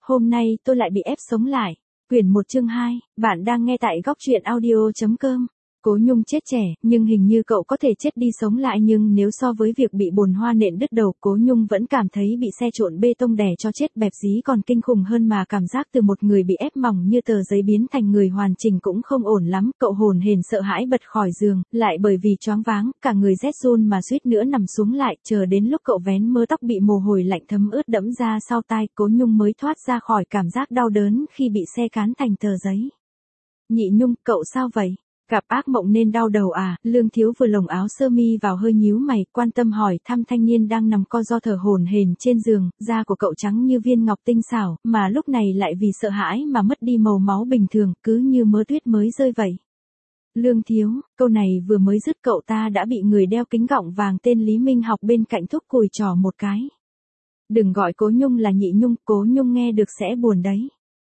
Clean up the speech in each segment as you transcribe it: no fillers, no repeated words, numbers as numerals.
hôm nay tôi lại bị ép sống lại. Quyển 1 chương 2, bạn đang nghe tại góc truyện audio.com. Cố Nhung chết trẻ, nhưng hình như cậu có thể chết đi sống lại, nhưng nếu so với việc bị bồn hoa nện đứt đầu, Cố Nhung vẫn cảm thấy bị xe trộn bê tông đè cho chết bẹp dí còn kinh khủng hơn, mà cảm giác từ một người bị ép mỏng như tờ giấy biến thành người hoàn chỉnh cũng không ổn lắm. Cậu hồn hển sợ hãi bật khỏi giường, lại bởi vì choáng váng, cả người rét run mà suýt nữa nằm xuống lại, chờ đến lúc cậu vén mớ tóc bị mồ hôi lạnh thấm ướt đẫm ra sau tai, Cố Nhung mới thoát ra khỏi cảm giác đau đớn khi bị xe cán thành tờ giấy. Nhị Nhung, cậu sao vậy? Gặp ác mộng nên đau đầu à? Lương Thiếu vừa lồng áo sơ mi vào hơi nhíu mày, quan tâm hỏi thăm thanh niên đang nằm co ro thở hổn hển trên giường. Da của cậu trắng như viên ngọc tinh xảo, mà lúc này lại vì sợ hãi mà mất đi màu máu bình thường, cứ như mớ tuyết mới rơi vậy. Lương Thiếu, câu này vừa mới dứt cậu ta đã bị người đeo kính gọng vàng tên Lý Minh Học bên cạnh thúc cùi trò một cái. Đừng gọi Cố Nhung là Nhị Nhung, Cố Nhung nghe được sẽ buồn đấy.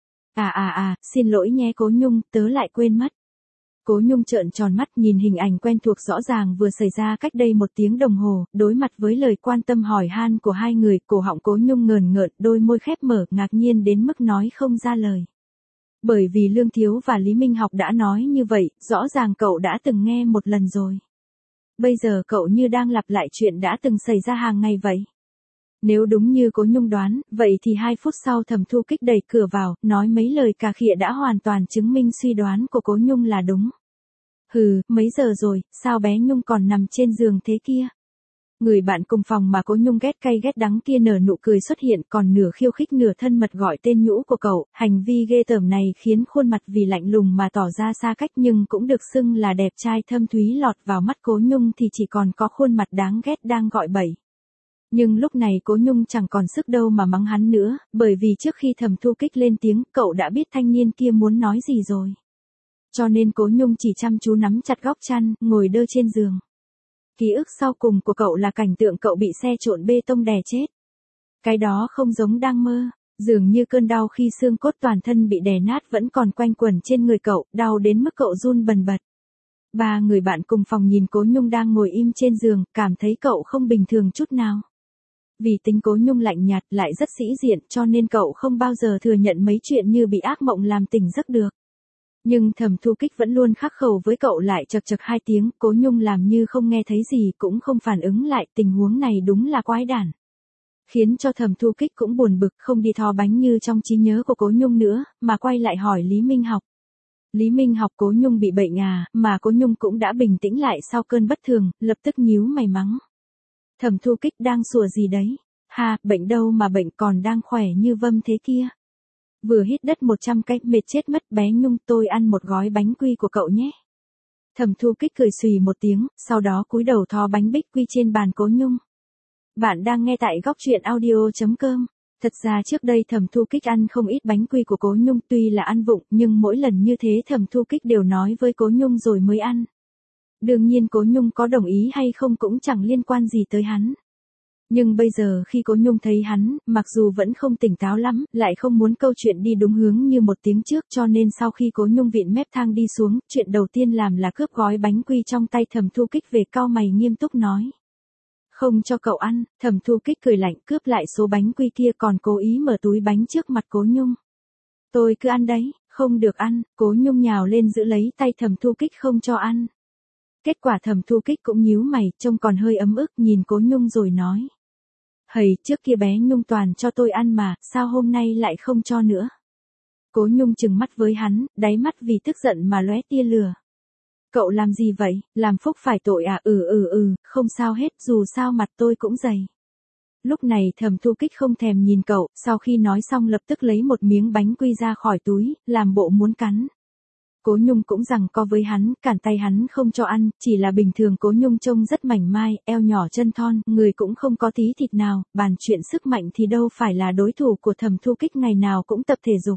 Xin lỗi nhé Cố Nhung, tớ lại quên mất. Cố Nhung trợn tròn mắt nhìn hình ảnh quen thuộc rõ ràng vừa xảy ra cách đây 1 tiếng đồng hồ, đối mặt với lời quan tâm hỏi han của hai người, cổ họng Cố Nhung ngờn ngợn, đôi môi khép mở, ngạc nhiên đến mức nói không ra lời. Bởi vì Lương Thiếu và Lý Minh Học đã nói như vậy, rõ ràng cậu đã từng nghe một lần rồi. Bây giờ cậu như đang lặp lại chuyện đã từng xảy ra hàng ngày vậy. Nếu đúng như Cố Nhung đoán, vậy thì 2 phút sau Thẩm Thu Kích đẩy cửa vào, nói mấy lời cà khịa đã hoàn toàn chứng minh suy đoán của Cố Nhung là đúng. Hừ, mấy giờ rồi, sao bé Nhung còn nằm trên giường thế kia? Người bạn cùng phòng mà Cố Nhung ghét cay ghét đắng kia nở nụ cười xuất hiện, còn nửa khiêu khích nửa thân mật gọi tên nhũ của cậu. Hành vi ghê tởm này khiến khuôn mặt vì lạnh lùng mà tỏ ra xa cách nhưng cũng được xưng là đẹp trai thâm thúy lọt vào mắt Cố Nhung thì chỉ còn có khuôn mặt đáng ghét đang gọi bậy. Nhưng lúc này Cố Nhung chẳng còn sức đâu mà mắng hắn nữa, bởi vì trước khi Thẩm Thu Kích lên tiếng, cậu đã biết thanh niên kia muốn nói gì rồi. Cho nên Cố Nhung chỉ chăm chú nắm chặt góc chăn, ngồi đơ trên giường. Ký ức sau cùng của cậu là cảnh tượng cậu bị xe trộn bê tông đè chết. Cái đó không giống đang mơ, dường như cơn đau khi xương cốt toàn thân bị đè nát vẫn còn quanh quẩn trên người cậu, đau đến mức cậu run bần bật. 3 người bạn cùng phòng nhìn Cố Nhung đang ngồi im trên giường, cảm thấy cậu không bình thường chút nào. Vì tính Cố Nhung lạnh nhạt lại rất sĩ diện cho nên cậu không bao giờ thừa nhận mấy chuyện như bị ác mộng làm tỉnh giấc được. Nhưng Thẩm Thu Kích vẫn luôn khắc khẩu với cậu, lại chậc chậc 2 tiếng, Cố Nhung làm như không nghe thấy gì cũng không phản ứng lại, tình huống này đúng là quái đản. Khiến cho Thẩm Thu Kích cũng buồn bực, không đi thò bánh như trong trí nhớ của Cố Nhung nữa, mà quay lại hỏi Lý Minh Học. Lý Minh Học, Cố Nhung bị bệnh à? Mà Cố Nhung cũng đã bình tĩnh lại sau cơn bất thường, lập tức nhíu mày mắng. Thẩm Thu Kích đang sủa gì đấy? Ha, bệnh đâu mà bệnh, còn đang khỏe như vâm thế kia. Vừa hít đất 100 cái, mệt chết mất. Bé Nhung, tôi ăn một gói bánh quy của cậu nhé. Thẩm Thu Kích cười xùy một tiếng, sau đó cúi đầu thò bánh bích quy trên bàn Cố Nhung. Bạn đang nghe tại góc truyện audio.com. Thật ra trước đây Thẩm Thu Kích ăn không ít bánh quy của Cố Nhung, tuy là ăn vụng, nhưng mỗi lần như thế Thẩm Thu Kích đều nói với Cố Nhung rồi mới ăn. Đương nhiên Cố Nhung có đồng ý hay không cũng chẳng liên quan gì tới hắn. Nhưng bây giờ khi Cố Nhung thấy hắn, mặc dù vẫn không tỉnh táo lắm, lại không muốn câu chuyện đi đúng hướng như 1 tiếng trước, cho nên sau khi Cố Nhung vịn mép thang đi xuống, chuyện đầu tiên làm là cướp gói bánh quy trong tay Thẩm Thu Kích về, cau mày nghiêm túc nói. Không cho cậu ăn. Thẩm Thu Kích cười lạnh, cướp lại số bánh quy kia còn cố ý mở túi bánh trước mặt Cố Nhung. Tôi cứ ăn đấy. Không được ăn. Cố Nhung nhào lên giữ lấy tay Thẩm Thu Kích không cho ăn. Kết quả Thẩm Thu Kích cũng nhíu mày, trông còn hơi ấm ức nhìn Cố Nhung rồi nói. Hầy, trước kia bé Nhung toàn cho tôi ăn mà, sao hôm nay lại không cho nữa? Cố Nhung trừng mắt với hắn, đáy mắt vì tức giận mà lóe tia lửa. Cậu làm gì vậy? Làm phúc phải tội à? Không sao hết, dù sao mặt tôi cũng dày. Lúc này Thẩm Thu Kích không thèm nhìn cậu, sau khi nói xong lập tức lấy một miếng bánh quy ra khỏi túi, làm bộ muốn cắn. Cố Nhung cũng giằng co với hắn, cản tay hắn không cho ăn, chỉ là bình thường Cố Nhung trông rất mảnh mai, eo nhỏ chân thon, người cũng không có tí thịt nào, bàn chuyện sức mạnh thì đâu phải là đối thủ của Thẩm Thu Kích, ngày nào cũng tập thể dục.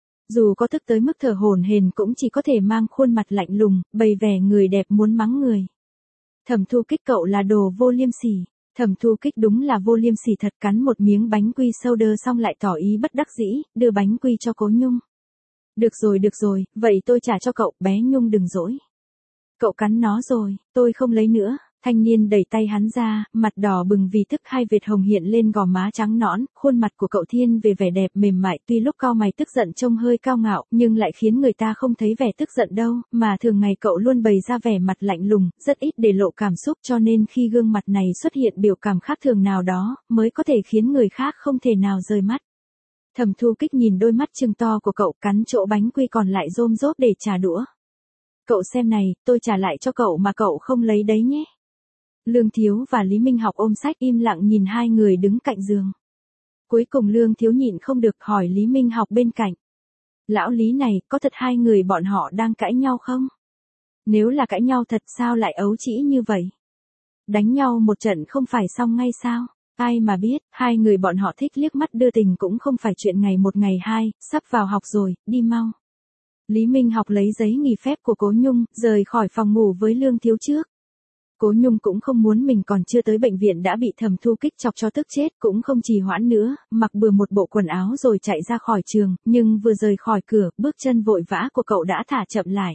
Dù có tức tới mức thở hổn hển cũng chỉ có thể mang khuôn mặt lạnh lùng, bày vẻ người đẹp muốn mắng người. Thẩm Thu Kích, cậu là đồ vô liêm sỉ. Thẩm Thu Kích đúng là vô liêm sỉ thật, cắn một miếng bánh quy sâu đơ xong lại tỏ ý bất đắc dĩ, đưa bánh quy cho Cố Nhung. Được rồi, vậy tôi trả cho cậu, bé Nhung đừng dỗi. Cậu cắn nó rồi, tôi không lấy nữa. Thanh niên đẩy tay hắn ra, mặt đỏ bừng vì tức, hai vệt hồng hiện lên gò má trắng nõn, khuôn mặt của cậu thiên về vẻ đẹp mềm mại, tuy lúc cau mày tức giận trông hơi cao ngạo, nhưng lại khiến người ta không thấy vẻ tức giận đâu, mà thường ngày cậu luôn bày ra vẻ mặt lạnh lùng, rất ít để lộ cảm xúc, cho nên khi gương mặt này xuất hiện biểu cảm khác thường nào đó, mới có thể khiến người khác không thể nào rời mắt. Thẩm Thu Kích nhìn đôi mắt trừng to của cậu, cắn chỗ bánh quy còn lại rôm rốp để trả đũa. Cậu xem này, tôi trả lại cho cậu mà cậu không lấy đấy nhé. Lương Thiếu và Lý Minh Học ôm sách im lặng nhìn hai người đứng cạnh giường. Cuối cùng Lương Thiếu nhịn không được hỏi Lý Minh Học bên cạnh. Lão Lý này, có thật hai người bọn họ đang cãi nhau không? Nếu là cãi nhau thật sao lại ấu trĩ như vậy? Đánh nhau một trận không phải xong ngay sao? Ai mà biết, hai người bọn họ thích liếc mắt đưa tình cũng không phải chuyện ngày một ngày hai, sắp vào học rồi, đi mau. Lý Minh Học lấy giấy nghỉ phép của Cố Nhung, rời khỏi phòng ngủ với Lương Thiếu trước. Cố Nhung cũng không muốn mình còn chưa tới bệnh viện đã bị Thẩm Thu Kích chọc cho tức chết, cũng không trì hoãn nữa, mặc bừa một bộ quần áo rồi chạy ra khỏi trường, nhưng vừa rời khỏi cửa, bước chân vội vã của cậu đã thả chậm lại.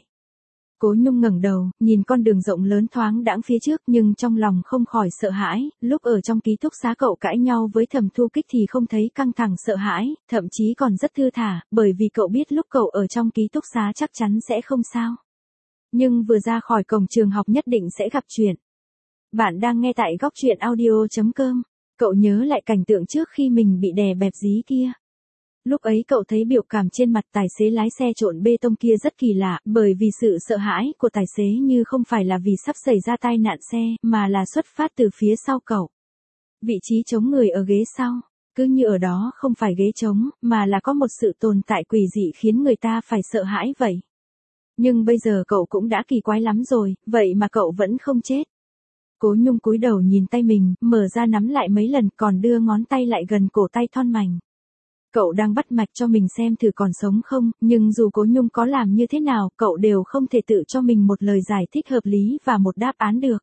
Cố Nhung ngẩng đầu, nhìn con đường rộng lớn thoáng đãng phía trước nhưng trong lòng không khỏi sợ hãi, lúc ở trong ký túc xá cậu cãi nhau với Thẩm Thu Kích thì không thấy căng thẳng sợ hãi, thậm chí còn rất thư thả, bởi vì cậu biết lúc cậu ở trong ký túc xá chắc chắn sẽ không sao. Nhưng vừa ra khỏi cổng trường học nhất định sẽ gặp chuyện. Bạn đang nghe tại góc truyện audio.com. Cậu nhớ lại cảnh tượng trước khi mình bị đè bẹp dí kia. Lúc ấy cậu thấy biểu cảm trên mặt tài xế lái xe trộn bê tông kia rất kỳ lạ, bởi vì sự sợ hãi của tài xế như không phải là vì sắp xảy ra tai nạn xe, mà là xuất phát từ phía sau cậu. Vị trí chống người ở ghế sau, cứ như ở đó không phải ghế trống, mà là có một sự tồn tại quỷ dị khiến người ta phải sợ hãi vậy. Nhưng bây giờ cậu cũng đã kỳ quái lắm rồi, vậy mà cậu vẫn không chết. Cố Nhung cúi đầu nhìn tay mình, mở ra nắm lại mấy lần còn đưa ngón tay lại gần cổ tay thon mảnh. Cậu đang bắt mạch cho mình xem thử còn sống không, nhưng dù Cố Nhung có làm như thế nào, cậu đều không thể tự cho mình một lời giải thích hợp lý và một đáp án được.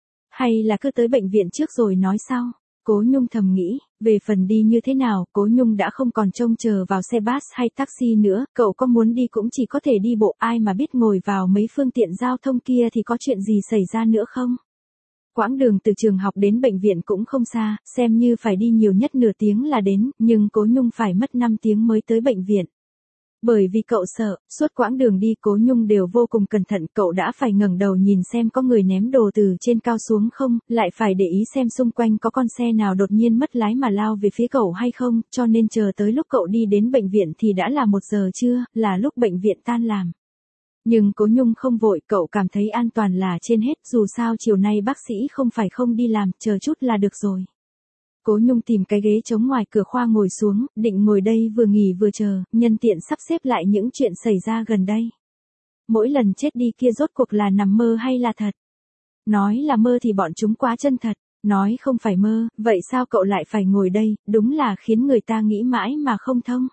Hay là cứ tới bệnh viện trước rồi nói sau? Cố Nhung thầm nghĩ, về phần đi như thế nào, Cố Nhung đã không còn trông chờ vào xe bus hay taxi nữa, cậu có muốn đi cũng chỉ có thể đi bộ, ai mà biết ngồi vào mấy phương tiện giao thông kia thì có chuyện gì xảy ra nữa không? Quãng đường từ trường học đến bệnh viện cũng không xa, xem như phải đi nhiều nhất nửa tiếng là đến, nhưng Cố Nhung phải mất 5 tiếng mới tới bệnh viện. Bởi vì cậu sợ, suốt quãng đường đi Cố Nhung đều vô cùng cẩn thận, cậu đã phải ngẩng đầu nhìn xem có người ném đồ từ trên cao xuống không, lại phải để ý xem xung quanh có con xe nào đột nhiên mất lái mà lao về phía cậu hay không, cho nên chờ tới lúc cậu đi đến bệnh viện thì đã là 1 giờ trưa, là lúc bệnh viện tan làm. Nhưng Cố Nhung không vội, cậu cảm thấy an toàn là trên hết, dù sao chiều nay bác sĩ không phải không đi làm, chờ chút là được rồi. Cố Nhung tìm cái ghế trống ngoài cửa khoa ngồi xuống, định ngồi đây vừa nghỉ vừa chờ, nhân tiện sắp xếp lại những chuyện xảy ra gần đây. Mỗi lần chết đi kia rốt cuộc là nằm mơ hay là thật? Nói là mơ thì bọn chúng quá chân thật, nói không phải mơ, vậy sao cậu lại phải ngồi đây, đúng là khiến người ta nghĩ mãi mà không thông.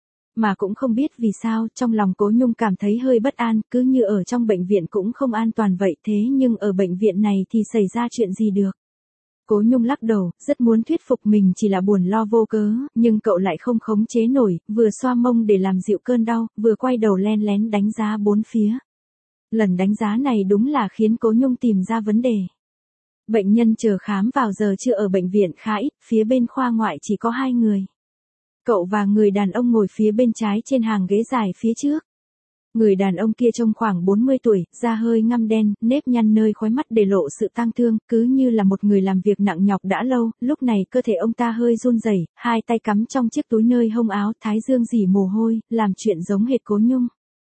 Mà cũng không biết vì sao, trong lòng Cố Nhung cảm thấy hơi bất an, cứ như ở trong bệnh viện cũng không an toàn vậy, thế nhưng ở bệnh viện này thì xảy ra chuyện gì được. Cố Nhung lắc đầu, rất muốn thuyết phục mình chỉ là buồn lo vô cớ, nhưng cậu lại không khống chế nổi, vừa xoa mông để làm dịu cơn đau, vừa quay đầu len lén đánh giá bốn phía. Lần đánh giá này đúng là khiến Cố Nhung tìm ra vấn đề. Bệnh nhân chờ khám vào giờ trưa ở bệnh viện khá ít, phía bên khoa ngoại chỉ có 2 người. Cậu và người đàn ông ngồi phía bên trái trên hàng ghế dài phía trước. Người đàn ông kia trông khoảng 40 tuổi, da hơi ngăm đen, nếp nhăn nơi khóe mắt để lộ sự tang thương, cứ như là một người làm việc nặng nhọc đã lâu, lúc này cơ thể ông ta hơi run rẩy, hai tay cắm trong chiếc túi nơi hông áo, thái dương rỉ mồ hôi, làm chuyện giống hệt Cố Nhung.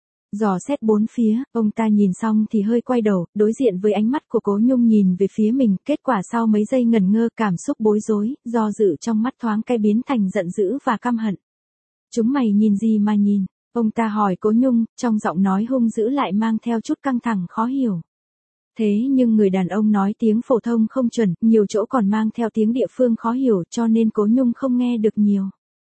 Dò xét bốn phía, ông ta nhìn xong thì hơi quay đầu, đối diện với ánh mắt của Cố Nhung nhìn về phía mình, kết quả sau mấy giây ngần ngơ cảm xúc bối rối, do dự trong mắt thoáng cái biến thành giận dữ và căm hận. Chúng mày nhìn gì mà nhìn? Ông ta hỏi Cố Nhung, trong giọng nói hung dữ lại mang theo chút căng thẳng khó hiểu. Thế nhưng người đàn ông nói tiếng phổ thông không chuẩn, nhiều chỗ còn mang theo tiếng địa phương khó hiểu cho nên Cố Nhung không nghe được nhiều.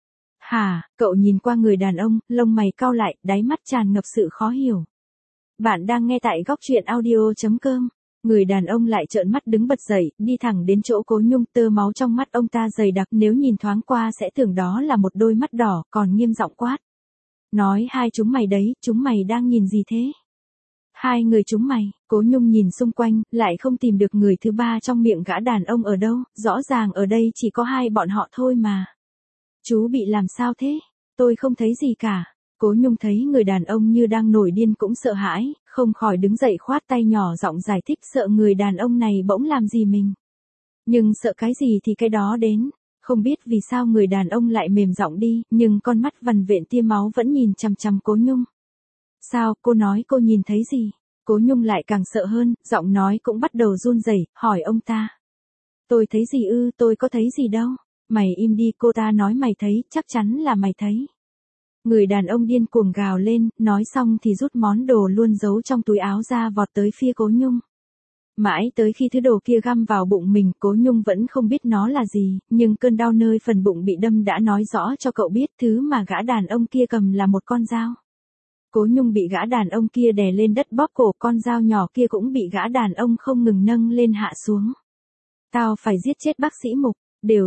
Hả, cậu nhìn qua người đàn ông, lông mày cau lại, đáy mắt tràn ngập sự khó hiểu. Bạn đang nghe tại góc truyện audio.com. Người đàn ông lại trợn mắt đứng bật dậy, đi thẳng đến chỗ Cố Nhung, tơ máu trong mắt ông ta dày đặc, nếu nhìn thoáng qua sẽ tưởng đó là một đôi mắt đỏ, còn nghiêm giọng quát. Nói hai chúng mày đấy, chúng mày đang nhìn gì thế? Hai người chúng mày, Cố Nhung nhìn xung quanh, lại không tìm được người thứ ba trong miệng gã đàn ông ở đâu, rõ ràng ở đây chỉ có hai bọn họ thôi mà. Chú bị làm sao thế? Tôi không thấy gì cả. Cố Nhung thấy người đàn ông như đang nổi điên cũng sợ hãi, không khỏi đứng dậy khoát tay nhỏ giọng giải thích sợ người đàn ông này bỗng làm gì mình. Nhưng sợ cái gì thì cái đó đến. Không biết vì sao người đàn ông lại mềm giọng đi, nhưng con mắt vằn vện tia máu vẫn nhìn chằm chằm Cố Nhung. Sao, cô nói cô nhìn thấy gì? Cố Nhung lại càng sợ hơn, giọng nói cũng bắt đầu run rẩy, hỏi ông ta. Tôi thấy gì ư, tôi có thấy gì đâu. Mày im đi, cô ta nói mày thấy, chắc chắn là mày thấy. Người đàn ông điên cuồng gào lên, nói xong thì rút món đồ luôn giấu trong túi áo ra vọt tới phía Cố Nhung. Mãi tới khi thứ đồ kia găm vào bụng mình, Cố Nhung vẫn không biết nó là gì, nhưng cơn đau nơi phần bụng bị đâm đã nói rõ cho cậu biết thứ mà gã đàn ông kia cầm là một con dao. Cố Nhung bị gã đàn ông kia đè lên đất bóp cổ, con dao nhỏ kia cũng bị gã đàn ông không ngừng nâng lên hạ xuống. Tao phải giết chết bác sĩ Mục, đều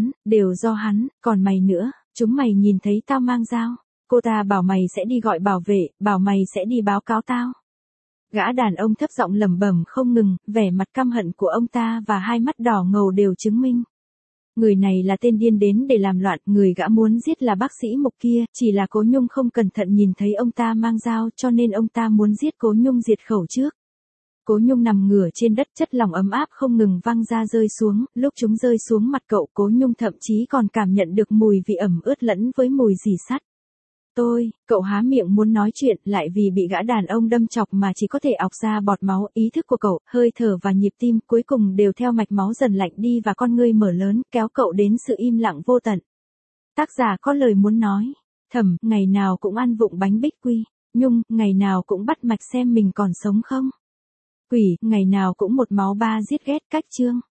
do hắn, còn mày nữa, chúng mày nhìn thấy tao mang dao. Cô ta bảo mày sẽ đi gọi bảo vệ, bảo mày sẽ đi báo cáo tao. Gã đàn ông thấp giọng lẩm bẩm không ngừng, vẻ mặt căm hận của ông ta và hai mắt đỏ ngầu đều chứng minh. Người này là tên điên đến để làm loạn, người gã muốn giết là bác sĩ Mục kia, chỉ là Cố Nhung không cẩn thận nhìn thấy ông ta mang dao cho nên ông ta muốn giết Cố Nhung diệt khẩu trước. Cố Nhung nằm ngửa trên đất, chất lỏng ấm áp không ngừng văng ra rơi xuống, lúc chúng rơi xuống mặt cậu, Cố Nhung thậm chí còn cảm nhận được mùi vị ẩm ướt lẫn với mùi rỉ sắt. Cậu há miệng muốn nói chuyện, lại vì bị gã đàn ông đâm chọc mà chỉ có thể ọc ra bọt máu, ý thức của cậu, hơi thở và nhịp tim cuối cùng đều theo mạch máu dần lạnh đi và con ngươi mở lớn, kéo cậu đến sự im lặng vô tận. Tác giả có lời muốn nói. Thẩm, ngày nào cũng ăn vụng bánh bích quy. Nhung, ngày nào cũng bắt mạch xem mình còn sống không. Quỷ, ngày nào cũng một máu ba giết ghét cách chương.